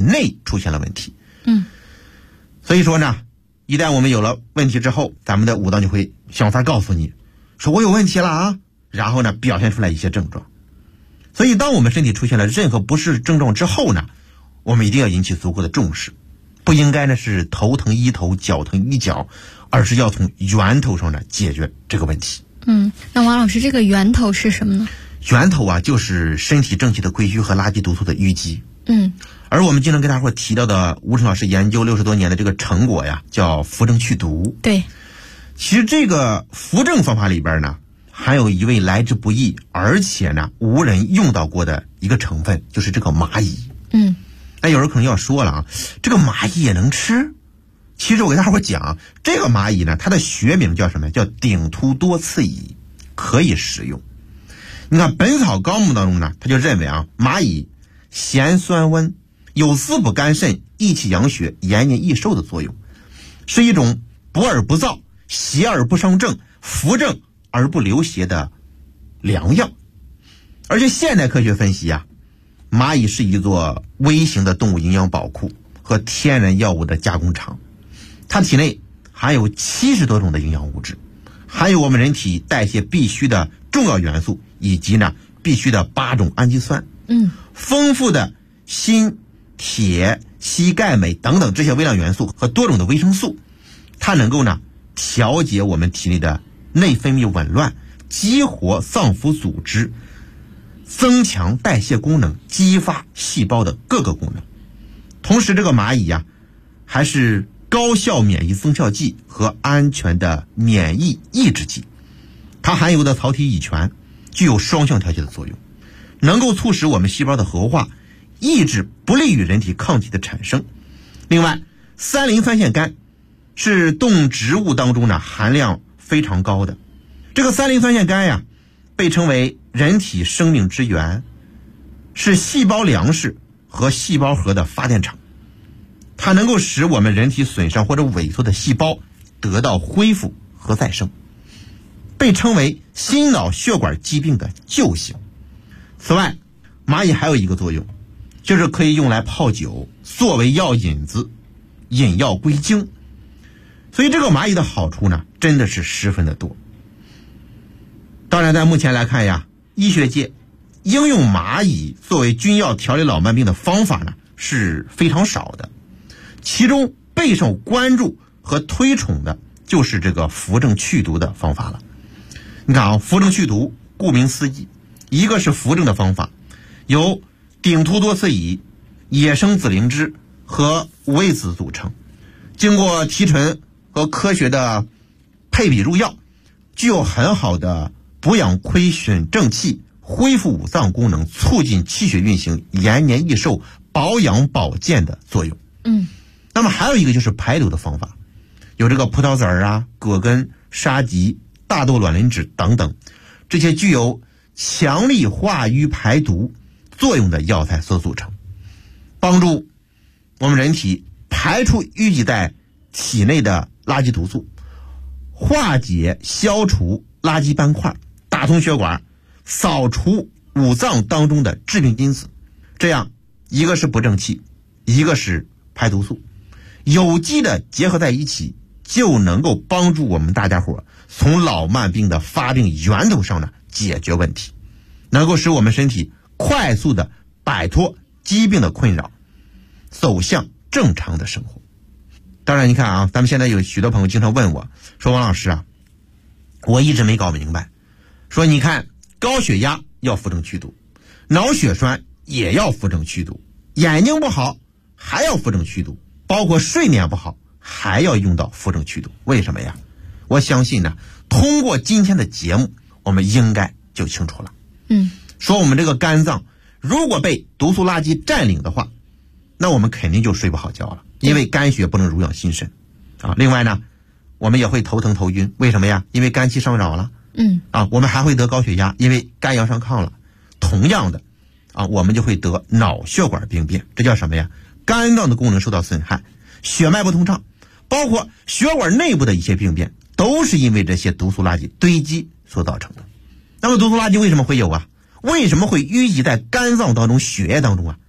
内出现了问题。所以说呢，一旦我们有了问题之后，咱们的武当就会想法告诉你说我有问题了啊，然后呢表现出来一些症状。所以当我们身体出现了任何不适症状之后呢，我们一定要引起足够的重视，不应该呢是头疼医头脚疼医脚，而是要从源头上呢解决这个问题。 那王老师，这个源头是什么呢？ 源头啊，就是身体正气的亏虚和垃圾毒素的淤积。而我们经常跟大伙提到的吴晨老师研究60多年的这个成果呀，叫扶正祛毒。 对， 其实这个扶正方法里边呢，还有一味来之不易，而且呢无人用到过的一个成分，就是这个蚂蚁。那有人可能要说了啊，这个蚂蚁也能吃？其实我给大伙讲，这个蚂蚁呢，它的学名叫什么？叫顶突多刺蚁，可以食用。你看《本草纲目》当中呢，他就认为啊，蚂蚁咸酸温，有滋补肝肾、益气养血、延年益寿的作用，是一种补而不燥、邪而不伤正、扶正而不流邪的良药。而且现代科学分析啊，蚂蚁是一座微型的动物营养宝库和天然药物的加工厂，它体内含有70多种的营养物质，含有我们人体代谢必需的重要元素，以及呢必须的8种氨基酸。丰富的锌、铁、硒、钙、镁等等这些微量元素和多种的维生素，它能够呢调节我们体内的内分泌紊乱，激活脏腑组织，增强代谢功能，激发细胞的各个功能。同时这个蚂蚁呀，还是高效免疫增效剂和安全的免疫抑制剂，它含有的草体乙醛具有双向调节的作用，能够促使我们细胞的活化，抑制不利于人体抗体的产生。另外三磷酸腺苷是动植物当中呢含量非常高的，这个三磷酸腺苷呀被称为人体生命之源，是细胞粮食和细胞核的发电厂，它能够使我们人体损伤或者萎缩的细胞得到恢复和再生，被称为心脑血管疾病的救星。此外，蚂蚁还有一个作用，就是可以用来泡酒，作为药引子，引药归经。所以这个蚂蚁的好处呢，真的是十分的多。当然在目前来看呀，医学界应用蚂蚁作为君药调理老慢病的方法呢是非常少的，其中备受关注和推崇的就是这个扶正祛毒的方法了。你看啊，扶正祛毒顾名思义，一个是扶正的方法，由顶突多刺蚁、野生紫灵芝和五味子组成，经过提纯和科学的配比入药，具有很好的补养亏损正气、恢复五脏功能、促进气血运行、延年益寿、保养保健的作用。那么还有一个就是排毒的方法，有这个葡萄籽啊、葛根、沙棘、大豆卵磷脂等等，这些具有强力化瘀排毒作用的药材所组成，帮助我们人体排出淤积在体内的垃圾毒素，化解消除垃圾斑块，打通血管，扫除五脏当中的致病因子。这样一个是补正气，一个是排毒素，有机的结合在一起，就能够帮助我们大家伙从老慢病的发病源头上呢解决问题，能够使我们身体快速的摆脱疾病的困扰，走向正常的生活。当然你看啊，咱们现在有许多朋友经常问我说，王老师啊，我一直没搞明白，说你看高血压要扶正祛毒，脑血栓也要扶正祛毒，眼睛不好还要扶正祛毒，包括睡眠不好还要用到扶正祛毒，为什么呀？我相信呢，通过今天的节目我们应该就清楚了。说我们这个肝脏如果被毒素垃圾占领的话，那我们肯定就睡不好觉了，因为肝血不能濡养心神啊。另外呢，我们也会头疼头晕，为什么呀？因为肝气上扰了。我们还会得高血压，因为肝阳上亢了。同样的我们就会得脑血管病变，这叫什么呀？肝脏的功能受到损害，血脉不通畅，包括血管内部的一些病变，都是因为这些毒素垃圾堆积所造成的。那么毒素垃圾为什么会有啊？为什么会淤积在肝脏当中、血液当中啊？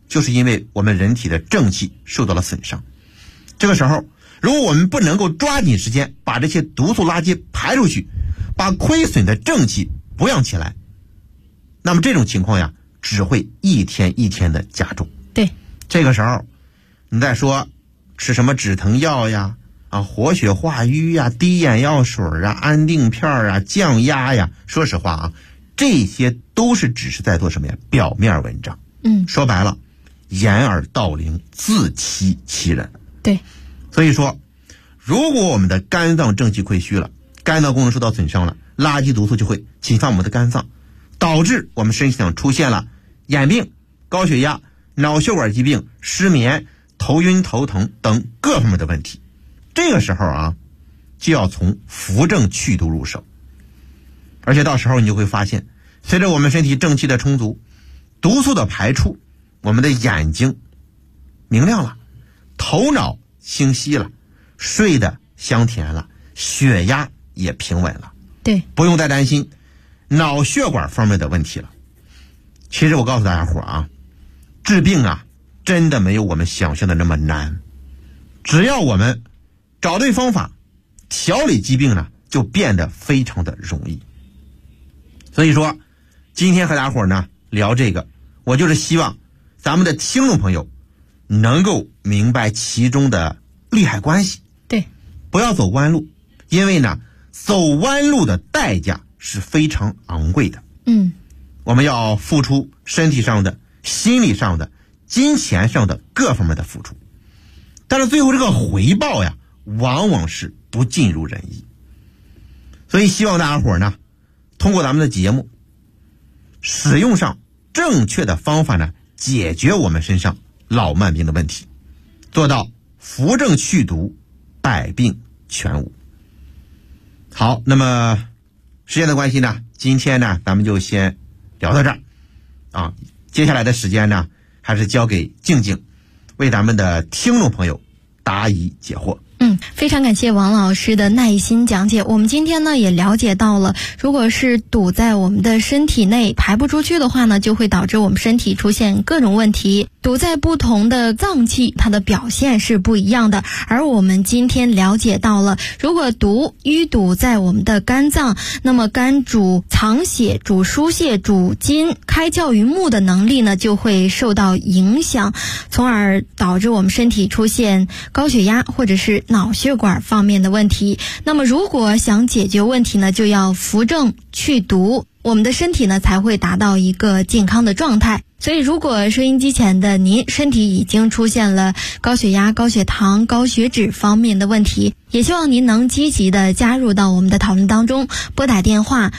就是因为我们人体的正气受到了损伤。这个时候，如果我们不能够抓紧时间把这些毒素垃圾排出去，把亏损的正气补养起来，那么这种情况呀，只会一天一天的加重。 对， 这个时候你再说吃什么止疼药呀、活血化瘀呀、滴眼药水啊、安定片啊、降压呀，说实话啊，这些都是只是在做什么呀？表面文章。说白了，掩耳盗铃，自欺欺人。 对， 所以说，如果我们的肝脏正气亏虚了，肝脏功能受到损伤了，垃圾毒素就会侵犯我们的肝脏，导致我们身体上出现了眼病、高血压、脑血管疾病、失眠、头晕头疼等各方面的问题。这个时候啊，就要从扶正祛毒入手。而且到时候你就会发现，随着我们身体正气的充足，毒素的排出，我们的眼睛明亮了，头脑清晰了，睡得香甜了，血压也平稳了。 对， 不用再担心脑血管方面的问题了。其实我告诉大家伙啊，治病啊，真的没有我们想象的那么难。只要我们找对方法，调理疾病呢，就变得非常的容易。所以说，今天和大伙呢聊这个，我就是希望咱们的听众朋友能够明白其中的利害关系。 对， 不要走弯路，因为呢，走弯路的代价是非常昂贵的。我们要付出身体上的、心理上的、金钱上的各方面的付出，但是最后这个回报呀，往往是不尽如人意。所以希望大家伙呢，通过咱们的节目，使用上正确的方法呢，解决我们身上老慢病的问题，做到扶正祛毒，百病全无。好，那么时间的关系呢，今天呢咱们就先聊到这儿啊。接下来的时间呢，还是交给静静为咱们的听众朋友答疑解惑。 非常感谢王老师的耐心讲解。我们今天呢也了解到了，如果是堵在我们的身体内排不出去的话呢，就会导致我们身体出现各种问题。堵在不同的脏器，它的表现是不一样的。而我们今天了解到了，如果淤堵在我们的肝脏，那么肝主藏血、主疏泄、主筋，开窍于目的能力呢就会受到影响，从而导致我们身体出现高血压或者是脑血管方面的问题。那么如果想解决问题呢，就要扶正祛毒，我们的身体呢才会达到一个健康的状态。所以如果收音机前的您身体已经出现了高血压、高血糖、高血脂方面的问题，也希望您能积极的加入到我们的讨论当中，拨打电话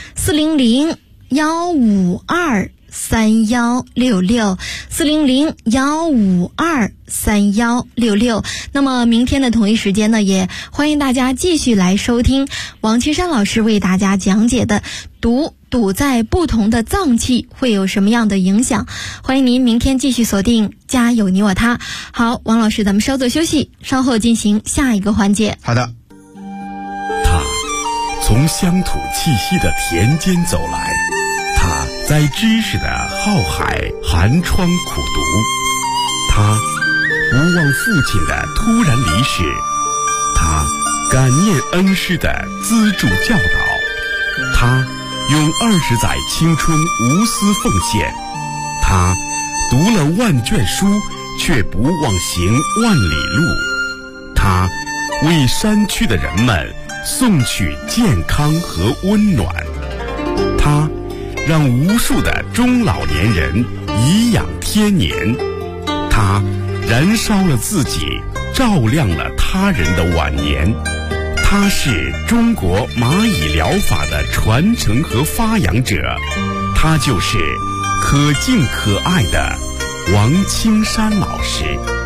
400-152-3166，400-152-3166。那么明天的同一时间呢，也欢迎大家继续来收听王岐山老师为大家讲解的堵在不同的脏器会有什么样的影响。欢迎您明天继续锁定家有你我他。好，王老师，咱们稍作休息，稍后进行下一个环节。 好的。 他从乡土气息的田间走来，他在知识的浩海寒窗苦读，他不忘父亲的突然离世，他感念恩师的资助教导，他用20载青春无私奉献，他读了万卷书却不忘行万里路，他为山区的人们送去健康和温暖，他让无数的中老年人颐养天年，他燃烧了自己，照亮了他人的晚年。他是中国蚂蚁疗法的传承和发扬者，他就是可敬可爱的王青山老师。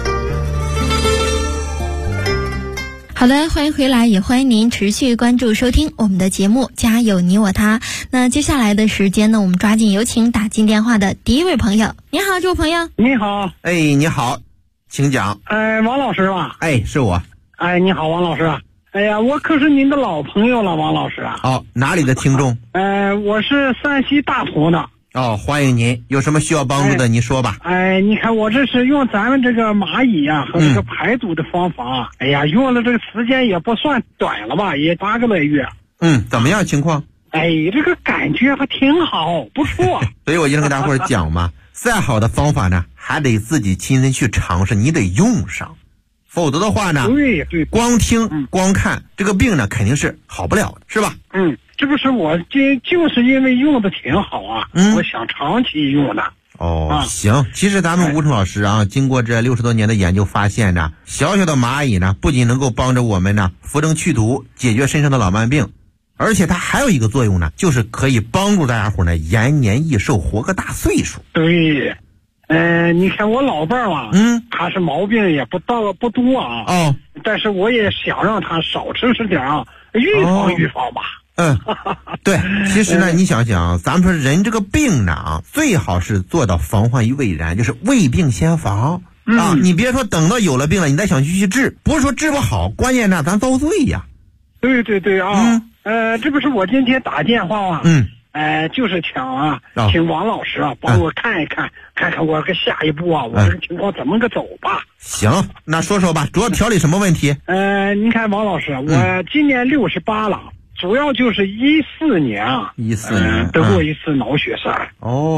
好的，欢迎回来，也欢迎您持续关注收听我们的节目家有你我他。那接下来的时间呢，我们抓紧有请打进电话的第一位朋友。你好，这位朋友。 你好。 你好，请讲。 王老师吧。 是我。 你好，王老师。哎呀，我可是您的老朋友了，王老师啊。 哪里的听众？ 我是山西大同的。 哦，欢迎您，有什么需要帮助的您说吧。 你看我这是用咱们这个蚂蚁啊和这个排毒的方法，哎呀，用了这个时间也不算短了吧，也8个来月。 怎么样情况？ 这个感觉还挺好，不错。 所以我经常跟大伙儿讲嘛，再好的方法呢，还得自己亲自去尝试，你得用上，否则的话呢， 对， 光听光看这个病呢，肯定是好不了的，是吧？ 这不是我就是因为用的挺好啊，我想长期用的。 行，其实咱们吴成老师啊，经过这60多年的研究发现呢，小小的蚂蚁呢，不仅能够帮着我们呢扶正祛毒，解决身上的老慢病，而且它还有一个作用呢，就是可以帮助大家伙呢延年益寿，活个大岁数。 对，你看我老伴儿吧，他是毛病也不多啊，但是我也想让他少吃点啊，预防吧。 对，其实呢，你想想，咱们说人这个病呢最好是做到防患于未然，就是未病先防你别说等到有了病了，你再想去治，不是说治不好，关键呢咱遭罪呀。 对啊，这不是我今天打电话啊，就是请王老师啊帮我看一看，看看我个下一步啊，我这个情况怎么个走吧。 行，那说说吧，主要调理什么问题？ 您看王老师，我今年68了。主要就是14年啊，14年得过一次脑血栓。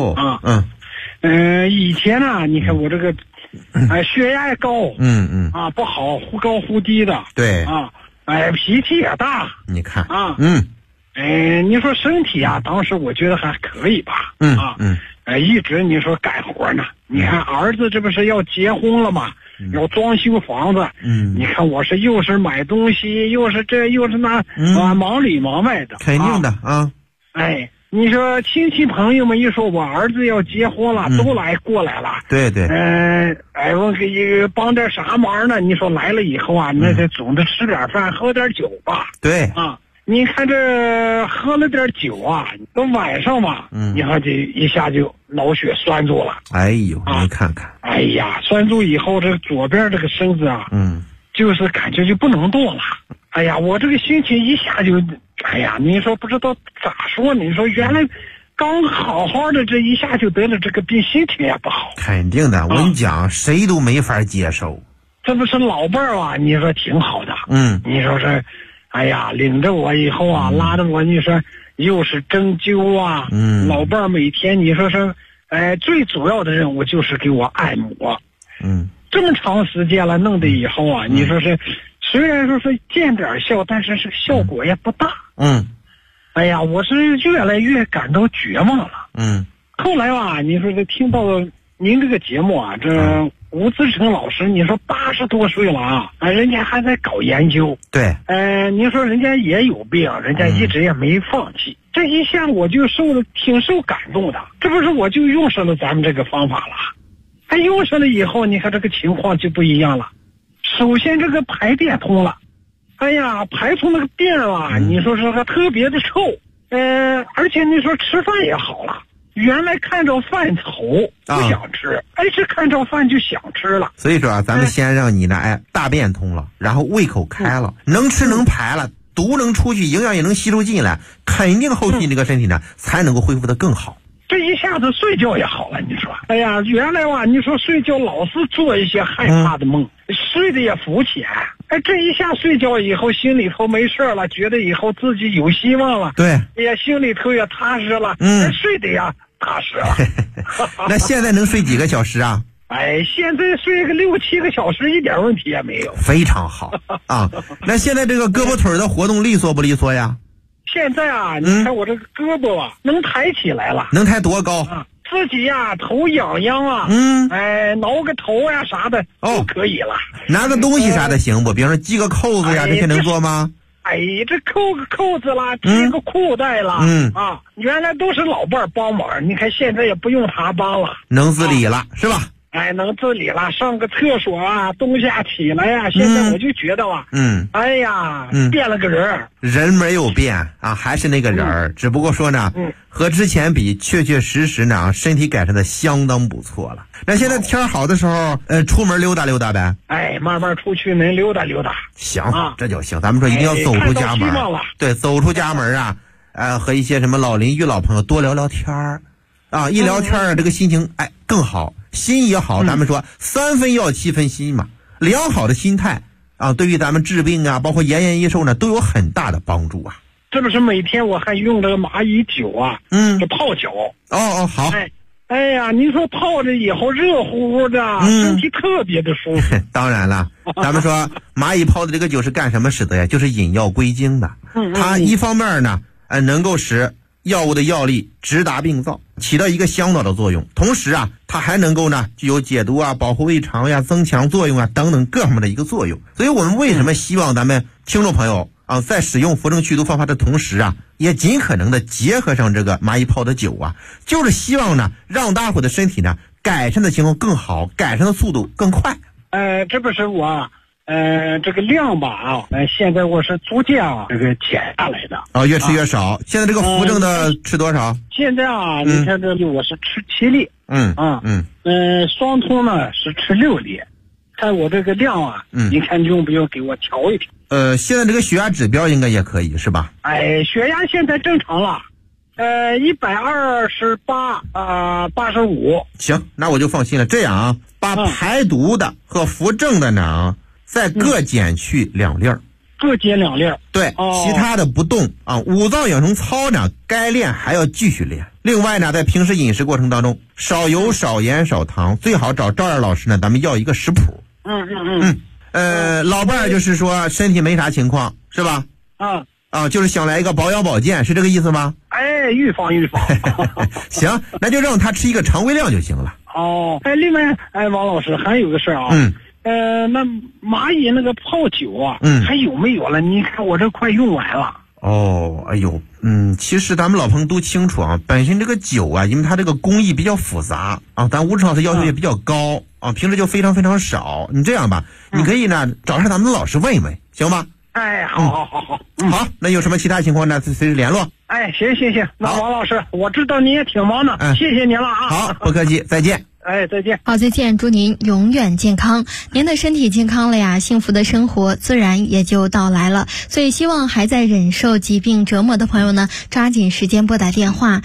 以前呢，你看我这个，血压也高，不好，忽高忽低的。 对脾气也大。 你看你说身体啊，当时我觉得还可以吧。一直你说干活呢。你看儿子这不是要结婚了吗？要装修房子，你看我是又是买东西，又是这又是那，忙里忙外的。 肯定的啊。 你说亲戚朋友们一说我儿子要结婚了，都过来了。 对。 我给帮点啥忙呢？你说来了以后啊，那得总得吃点饭，喝点酒吧。 对你看这喝了点酒啊，到晚上吧，你看这一下就脑血栓住了。 你看看。 栓住以后，这左边这个身子啊，就是感觉就不能动了。我这个心情一下就，你说不知道咋说呢？你说原来刚好好的，这一下就得了这个病，心情也不好。 肯定的，我跟你讲，谁都没法接受。 这不是老伴儿啊？你说挺好的。你说是。领着我以后啊，拉着我，你说又是针灸啊，老伴儿每天你说是，最主要的任务就是给我按摩，这么长时间了，弄的以后啊，你说是，虽然说是见点效，但是效果也不大，我是越来越感到绝望了，后来吧，你说这听到您这个节目啊，这。吴自成老师，你说80多岁了啊，人家还在搞研究。 对， 您说人家也有病，人家一直也没放弃。这一下我就挺受感动的，这不是我就用上了咱们这个方法了。用上了以后，你看这个情况就不一样了。首先这个排便通了，排出那个便啊，你说是个特别的臭，而且你说吃饭也好了。原来看着饭头不想吃，这看着饭就想吃了。 所以说咱们先让你呢，大便通了，然后胃口开了，能吃能排了，毒能出去，营养也能吸收进来，肯定后续你这个身体呢才能够恢复得更好。 这一下子睡觉也好了，你说，原来吧，你说睡觉老是做一些害怕的梦，睡得也浮浅。这一下睡觉以后，心里头没事了，觉得以后自己有希望了。 对， 心里头也踏实了。睡得呀踏实了。 那现在能睡几个小时啊？ 现在睡个6、7个小时一点问题也没有。 非常好啊！那现在这个胳膊腿的活动利索不利索呀？ 现在啊，你看我这个胳膊啊，能抬起来了。 能抬多高？ 自己呀，头痒痒啊，挠个头呀啥的都可以了。 拿个东西啥的行不？比如说系个扣子呀，这些能做吗？ 这扣个扣子啦，系个裤带啦，原来都是老伴儿帮忙，你看现在也不用他帮了， 能自理了，是吧？ 能自理了，上个厕所啊，冬夏起来呀，现在我就觉得啊，变了个人。人没有变啊，还是那个人只不过说呢，和之前比，确确实实呢，身体改善的相当不错了。那现在天好的时候，出门溜达溜达呗。 慢慢出去能溜达溜达。 行，这就行。咱们说一定要走出家门。对，走出家门啊，和一些什么老邻居、老朋友多聊聊天儿。 啊，一聊天这个心情更好，心也好。咱们说3分药7分心嘛，良好的心态啊，对于咱们治病啊，包括延年益寿呢，都有很大的帮助啊。 这不是每天我还用这个蚂蚁酒啊，这泡脚。 好。 哎呀，你说泡着以后热乎乎的，身体特别的舒服。 当然了，咱们说蚂蚁泡的这个酒是干什么使的呀？就是引药归经的。它一方面呢，能够使药物的药力直达病灶，起到一个香导的作用。同时啊，它还能够呢具有解毒啊、保护胃肠呀、增强作用啊等等各方面的一个作用。所以我们为什么希望咱们听众朋友啊，在使用扶正祛毒方法的同时啊，也尽可能的结合上这个蚂蚁泡的酒啊，就是希望呢，让大伙的身体呢改善的情况更好，改善的速度更快。 这不是我这个量吧现在我是逐渐这个减下来的越吃越少。现在这个扶正的吃多少？ 现在你看这我是吃7粒，双通呢是吃6粒。看我这个量你看用不用给我调一调？ 现在这个血压指标应该也可以是吧？ 血压现在正常了，12885。 行，那我就放心了。这样啊，把排毒的和扶正的呢，再各减去2粒。 各减2粒。 对，其他的不动啊。五脏养生操呢，该练还要继续练。另外呢，在平时饮食过程当中，少油、少盐、少糖，最好找赵燕老师呢，咱们要一个食谱。老伴儿就是说身体没啥情况是吧？就是想来一个保养保健，是这个意思吗？ 预防。 行，那就让他吃一个常规量就行了。 另外王老师还有个事啊。那蚂蚁那个泡酒啊，还有没有了？你看我这快用完了。 其实咱们老朋友都清楚啊，本身这个酒啊，因为它这个工艺比较复杂啊，咱吴老师要求也比较高啊，平时就非常非常少。你这样吧，你可以呢找上咱们的老师问一问，行吧？ 好。 好，那有什么其他情况呢？随时联络。 行。那王老师，我知道你也挺忙的，谢谢您了啊。 好，不客气，再见。 再见。 好，再见，祝您永远健康。您的身体健康了呀，幸福的生活自然也就到来了。所以希望还在忍受疾病折磨的朋友呢，抓紧时间拨打电话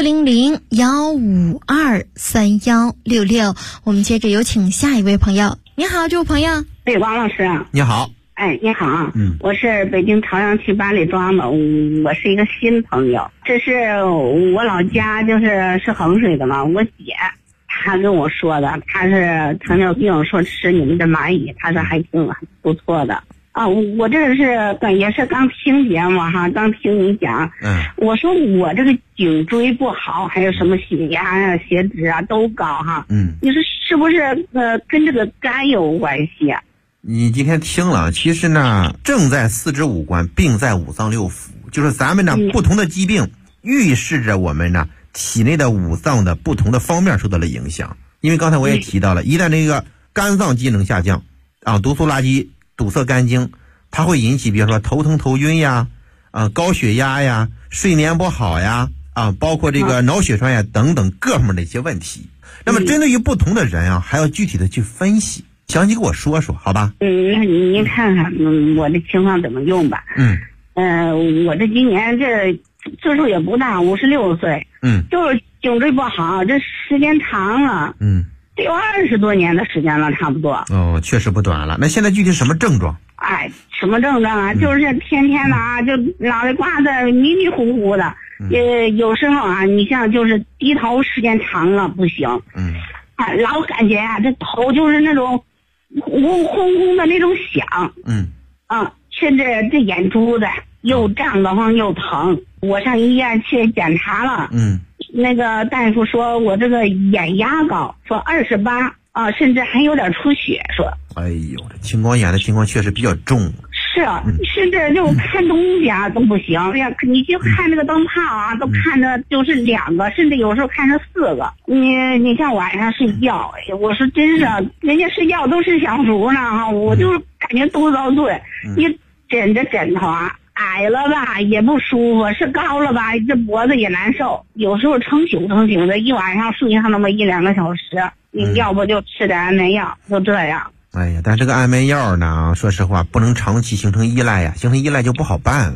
400-152-3166。我们接着有请下一位朋友。你好，这位朋友。 王老师。 你好。 你好啊。我是北京朝阳区八里庄的，我是一个新朋友。这是我老家是衡水的嘛，我姐他跟我说的，他是糖尿病，说吃你们的蚂蚁，他说还挺不错的啊。我这是也是刚听节目刚听你讲。我说我这个颈椎不好，还有什么血压呀、血脂啊都高你说是不是跟这个肝有关系啊？ 你今天听了，其实呢，正在4肢5官，病在5脏6腑，就是咱们呢不同的疾病预示着我们呢体内的5脏的不同的方面受到了影响。因为刚才我也提到了，一旦这个肝脏机能下降毒素垃圾堵塞肝经，它会引起比如说头疼头晕呀高血压呀、睡眠不好呀包括这个脑血栓呀等等各方面的一些问题。那么针对于不同的人还要具体的去分析，详细跟我说说好吧？ 那您看看我的情况怎么用吧。我这今年这岁数也不大，56岁。就是颈椎不好，这时间长了。得有20多年的时间了，差不多。 确实不短了。那现在具体什么症状？ 什么症状啊？就是天天的就脑袋瓜子迷迷糊糊的。有时候你像就是低头时间长了不行。老感觉这头就是那种轰轰的那种响。甚至这眼珠子又胀得慌又疼。我上医院去检查了。那个大夫说我这个眼压高，说28甚至还有点出血，说。 这青光眼的情况确实比较重。 是甚至就看东西都不行。你就看这个灯泡都看着就是2个，甚至有时候看着4个。你像晚上睡觉，我说真是，人家睡觉都是享福呢我就感觉都遭罪。你枕着枕头矮了吧也不舒服，是高了吧这脖子也难受，有时候成宿的，一晚上睡上那么1-2个小时。你要不就吃点安眠药，就这样。 但这个安眠药呢，说实话不能长期形成依赖呀，形成依赖就不好办了。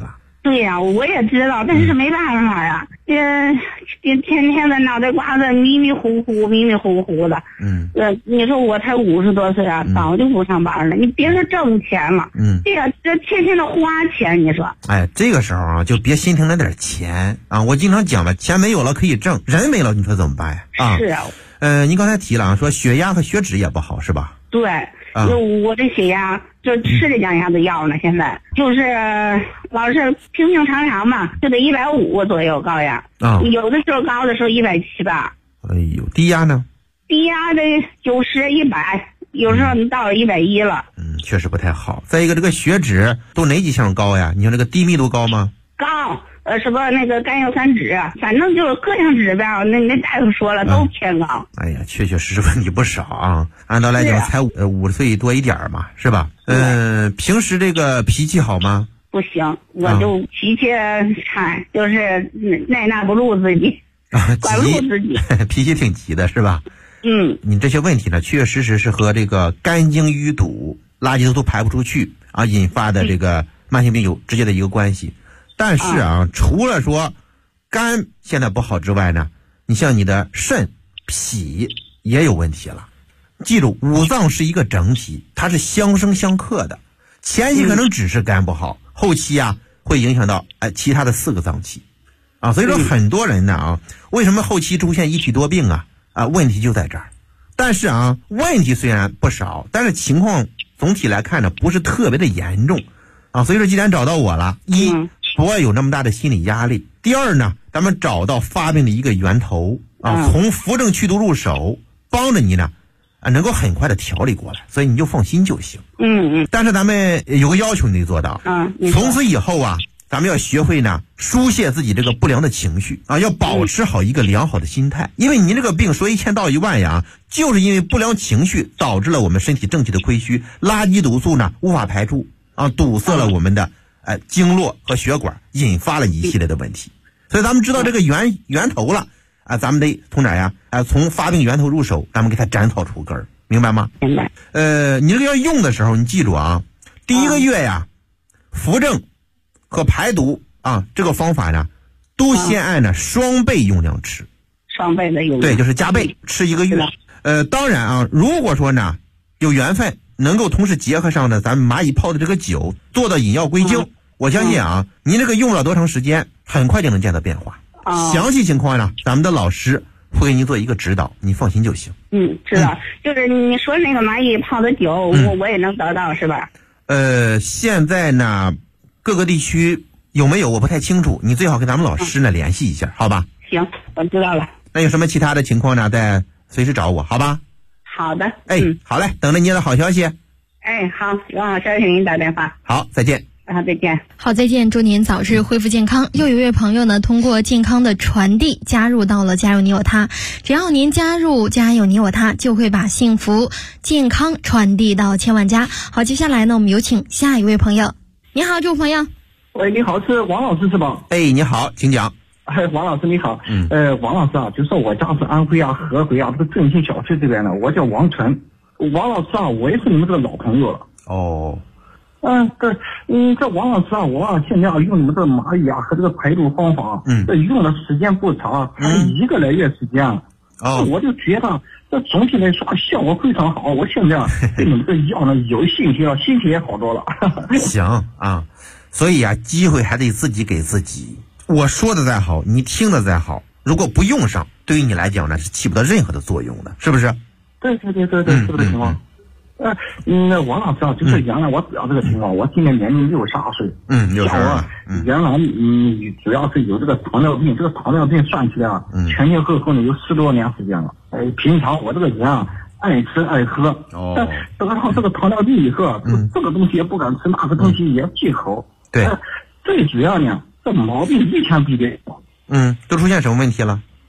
对呀，我也知道，但是没办法呀，天天的脑袋瓜子迷迷糊糊的。你说我才50多岁啊，早就不上班了。你别说挣钱了，这天天的花钱，你说。 哎，这个时候啊，就别心疼那点钱啊。我经常讲吧，钱没有了可以挣，人没了你说怎么办呀？啊， 是啊。 您刚才提了啊，说血压和血脂也不好是吧？ 对。我这血压就吃着降压的药呢，现在就是老是平常嘛，就得150左右高压，有的时候高的时候170吧。 哎呦，低压呢？ 低压的90、100，有时候到了110了。 确实不太好。再一个，这个血脂都哪几项高呀？你说这个低密度高吗？ 高。什么那个甘油三酯，反正就是各项指标，那大夫说了都偏高。哎呀， 确确实实问题不少啊。按道来讲才50岁多一点嘛，是吧？平时这个脾气好吗？ 不行，我就脾气差，就是耐纳不住自己，管不住自己。 脾气挺急的是吧？你这些问题呢，确确实实是和这个肝经淤堵、垃圾都排不出去啊引发的这个慢性病有直接的一个关系。但是啊，除了说肝现在不好之外呢，你像你的肾、脾也有问题了。记住，五脏是一个整体，它是相生相克的。前期可能只是肝不好，后期啊会影响到其他的4个脏器啊。所以说很多人呢为什么后期出现一体多病啊？问题就在这儿。但是啊，问题虽然不少，但是情况总体来看呢，不是特别的严重啊。所以说，既然找到我了，不要有那么大的心理压力。第二呢，咱们找到发病的一个源头啊，从扶正祛毒入手，帮着你呢能够很快的调理过来，所以你就放心就行。但是咱们有个要求你得做到，从此以后啊，咱们要学会呢疏泄自己这个不良的情绪啊，要保持好一个良好的心态。因为你这个病说1000道1万呀，就是因为不良情绪导致了我们身体正气的亏虚，垃圾毒素呢无法排出啊，堵塞了我们的经络和血管，引发了一系列的问题。所以咱们知道这个源头了啊，咱们得从哪呀？从发病源头入手，咱们给它斩草除根，明白吗？ 明白。 你这个要用的时候，你记住啊，第一个月呀，扶正和排毒啊，这个方法呢，都先按呢双倍用量吃。 双倍的用量。 对，就是加倍吃1个月。当然啊，如果说呢有缘分，能够同时结合上呢咱们蚂蚁泡的这个酒，做到引药归经，我相信啊，您这个用了多长时间，很快就能见到变化。详细情况呢，咱们的老师会给您做一个指导，你放心就行。 知道。就是你说那个蚂蚁泡的酒，我也能得到是吧？ 现在呢各个地区有没有我不太清楚，你最好跟咱们老师呢联系一下，好吧？ 行，我知道了。 那有什么其他的情况呢，再随时找我，好吧？ 好的。 好嘞，等着您的好消息。 好，有好消息给您打电话。 好，再见。 再见。 好，再见，祝您早日恢复健康。又有一位朋友呢，通过健康的传递加入到了加入你我他。只要您加入加有你我他，就会把幸福健康传递到千万家。好，接下来呢，我们有请下一位朋友。你好，这位朋友。 喂，你好，是王老师是吧？ 你好，请讲。 王老师你好。王老师啊，就是我家是安徽啊、合肥啊这个振兴小区这边的，我叫王晨。王老师啊，我也是你们这个老朋友了。这王老师啊，我现在用你们这个蚂蚁啊和这个排毒方法，这用的时间不长，才1个来月时间。我就觉得这总体来说效果非常好。我现在对你们这药呢有信心了，心情也好多了。 行啊，所以啊，机会还得自己给自己。我说的再好，你听的再好，如果不用上，对于你来讲呢是起不到任何的作用的，是不是？ 对，是这个情况。那王老师啊，就是原来我主要这个情况，我今年年龄62岁。 62了。 原来主要是有这个糖尿病，这个糖尿病算起来啊，前前后后呢有10多年时间了。平常我这个人啊，爱吃爱喝。但得上这个糖尿病以后，这个东西也不敢吃，那个东西也忌口。 对。 最主要呢，这毛病一天比一天多。 都出现什么问题了？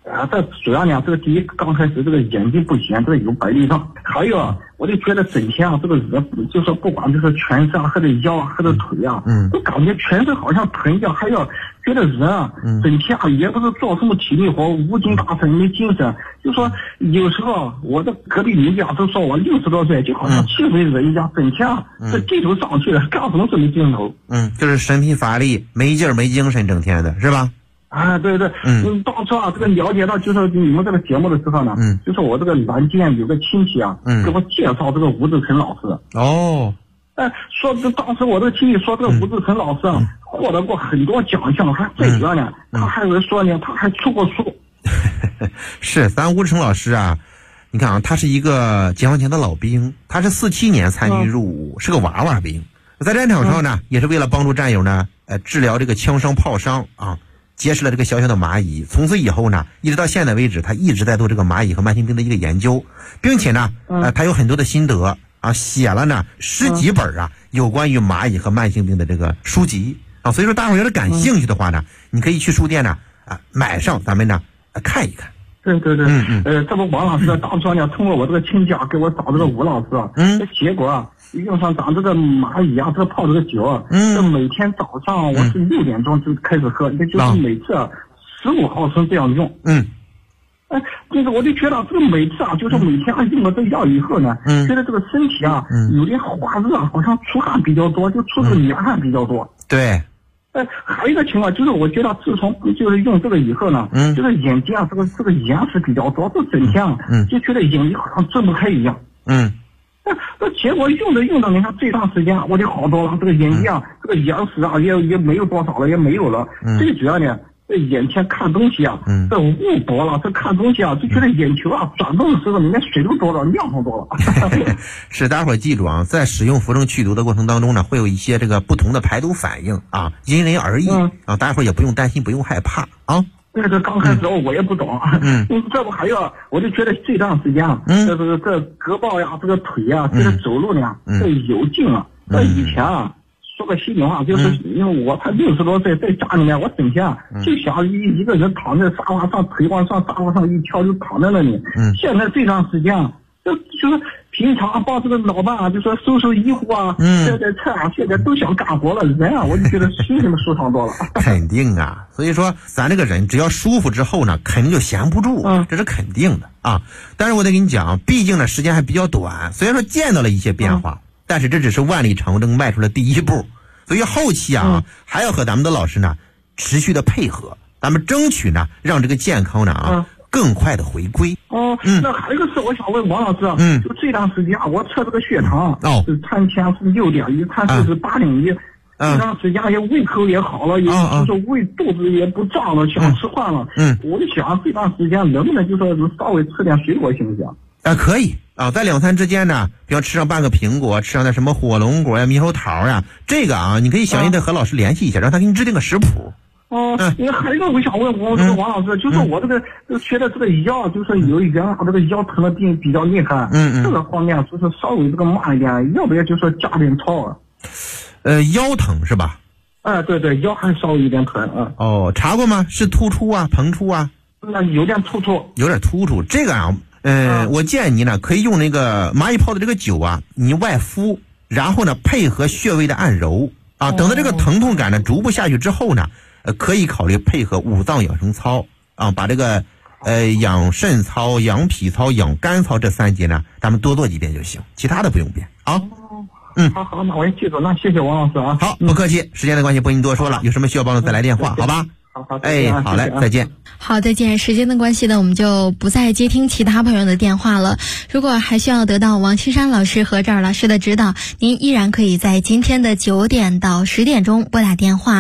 这主要呢，这个第一刚开始这个眼睛不行，这个有白内障，还有我就觉得整天啊，这个人就是不管就是全身啊，或者腰啊，或者腿啊，都感觉全身好像疼一样，还有觉得人啊，整天啊也不是做什么体力活，无精打采，没精神。就说有时候我的隔壁邻居啊都说我60多岁，就好像气没人一样，整天啊这劲头上去了，干什么都没劲头。 就是神疲乏力，没劲儿没精神，整天的是吧？ 啊，对对，当初啊，这个了解到就是你们这个节目的时候呢，就是我这个南京有个亲戚啊，给我介绍这个吴志成老师。 哦， 说当时我这个亲戚说这个吴志成老师啊，获得过很多奖项，还最主要呢，他还有人说呢，他还出过书。 是，咱吴志成老师啊，你看啊，他是一个解放前的老兵，他是47年参军入伍，是个娃娃兵，在战场上呢，也是为了帮助战友呢，治疗这个枪伤炮伤啊。结识了这个小小的蚂蚁，从此以后呢，一直到现在为止，他一直在做这个蚂蚁和慢性病的一个研究，并且呢，他有很多的心得啊，写了呢10几本啊有关于蚂蚁和慢性病的这个书籍啊，所以说大伙儿要是感兴趣的话呢，你可以去书店呢买上，咱们呢看一看。 对对对，这不王老师当初呢，通过我这个亲戚啊，给我找这个吴老师啊，结果啊，用上咱这个蚂蚁啊，这个泡这个酒啊，这每天早上我是6点钟就开始喝，也就是每次15毫升这样用。就是我就觉得这个每次啊，就是每天用了这药以后呢，觉得这个身体啊有点发热，好像出汗比较多，就出这个黏汗比较多。 对。 还有一个情况就是，我觉得自从就是用这个以后呢，就是眼睛啊，这个眼屎比较多，这整天啊，就觉得眼睛好像睁不开一样。那结果用着，你看这段时间我就好多了，这个眼睛啊，这个眼屎啊也没有多少了，也没有了。最主要呢，这眼前看东西啊，这雾薄了，这看东西啊，就觉得眼球啊转动的时候，里面水都多了，亮堂多了。 是，大伙儿记住啊，在使用扶正祛毒的过程当中呢，会有一些这个不同的排毒反应啊，因人而异啊，大伙儿也不用担心，不用害怕啊。 这刚开始我也不懂，这不还要，我就觉得这段时间啊，这胳膊呀，这个腿呀，这个走路呢，这有劲了。以前啊。说个心里话，就是因为我才60多岁，在家里面，我整天就想一个人躺在沙发上，腿往上沙发上一翘，就躺在那里。现在这段时间啊，就是平常帮这个老伴啊，就说收拾衣服啊，晒晒菜啊，现在都想干活了。人啊，我就觉得心里面舒畅多了。 肯定啊，所以说咱这个人只要舒服之后呢，肯定就闲不住，这是肯定的啊。但是我得跟你讲，毕竟呢时间还比较短，虽然说见到了一些变化。但是这只是万里长征迈出了第一步，所以后期啊，还要和咱们的老师呢持续的配合，咱们争取呢让这个健康呢更快的回归。 那还有一个事，我想问王老师啊，就这段时间我测这个血糖是参前是6.1，参后是8.1，这段时间也胃口也好了，也就是胃肚子也不胀了，想吃饭了。我就想这段时间能不能就说稍微吃点水果行不行？ 可以啊，在2餐之间呢，比方吃上半个苹果，吃上点什么火龙果呀、猕猴桃呀，这个啊，你可以详细的和老师联系一下，让他给你制定个食谱。 你还有一个我想问这个王老师，就是我这个觉得这个腰，就是有原来这个腰疼的病比较厉害，这个方面就是稍微这个慢一点，要不要就说加点操啊？ 腰疼是吧？ 对，腰还稍微有点疼啊。 查过吗？是突出啊、膨出啊？ 那有点突出。 这个啊。我建议你呢，可以用那个蚂蚁泡的这个酒啊，你外敷，然后呢配合穴位的按揉啊，等到这个疼痛感呢逐步下去之后呢，可以考虑配合五脏养生操啊，把这个养肾操、养脾操、养肝操这3节呢，咱们多做几遍就行，其他的不用变啊。 好，那我也记住，那谢谢王老师啊。 好，不客气，时间的关系不跟您多说了，有什么需要帮助再来电话，好吧？好嘞，再见。 好，再见。时间的关系呢，我们就不再接听其他朋友的电话了。如果还需要得到王青山老师和赵老师的指导，您依然可以在今天的9点到10点钟拨打电话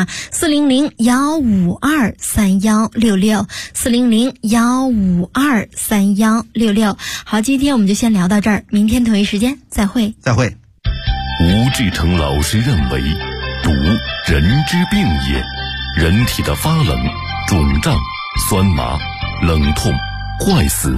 400-152-3166，400-152-3166。好，今天我们就先聊到这儿，明天同一时间再会。 吴志成老师认为，毒人之病也。人体的发冷、肿胀、酸麻、冷痛、坏死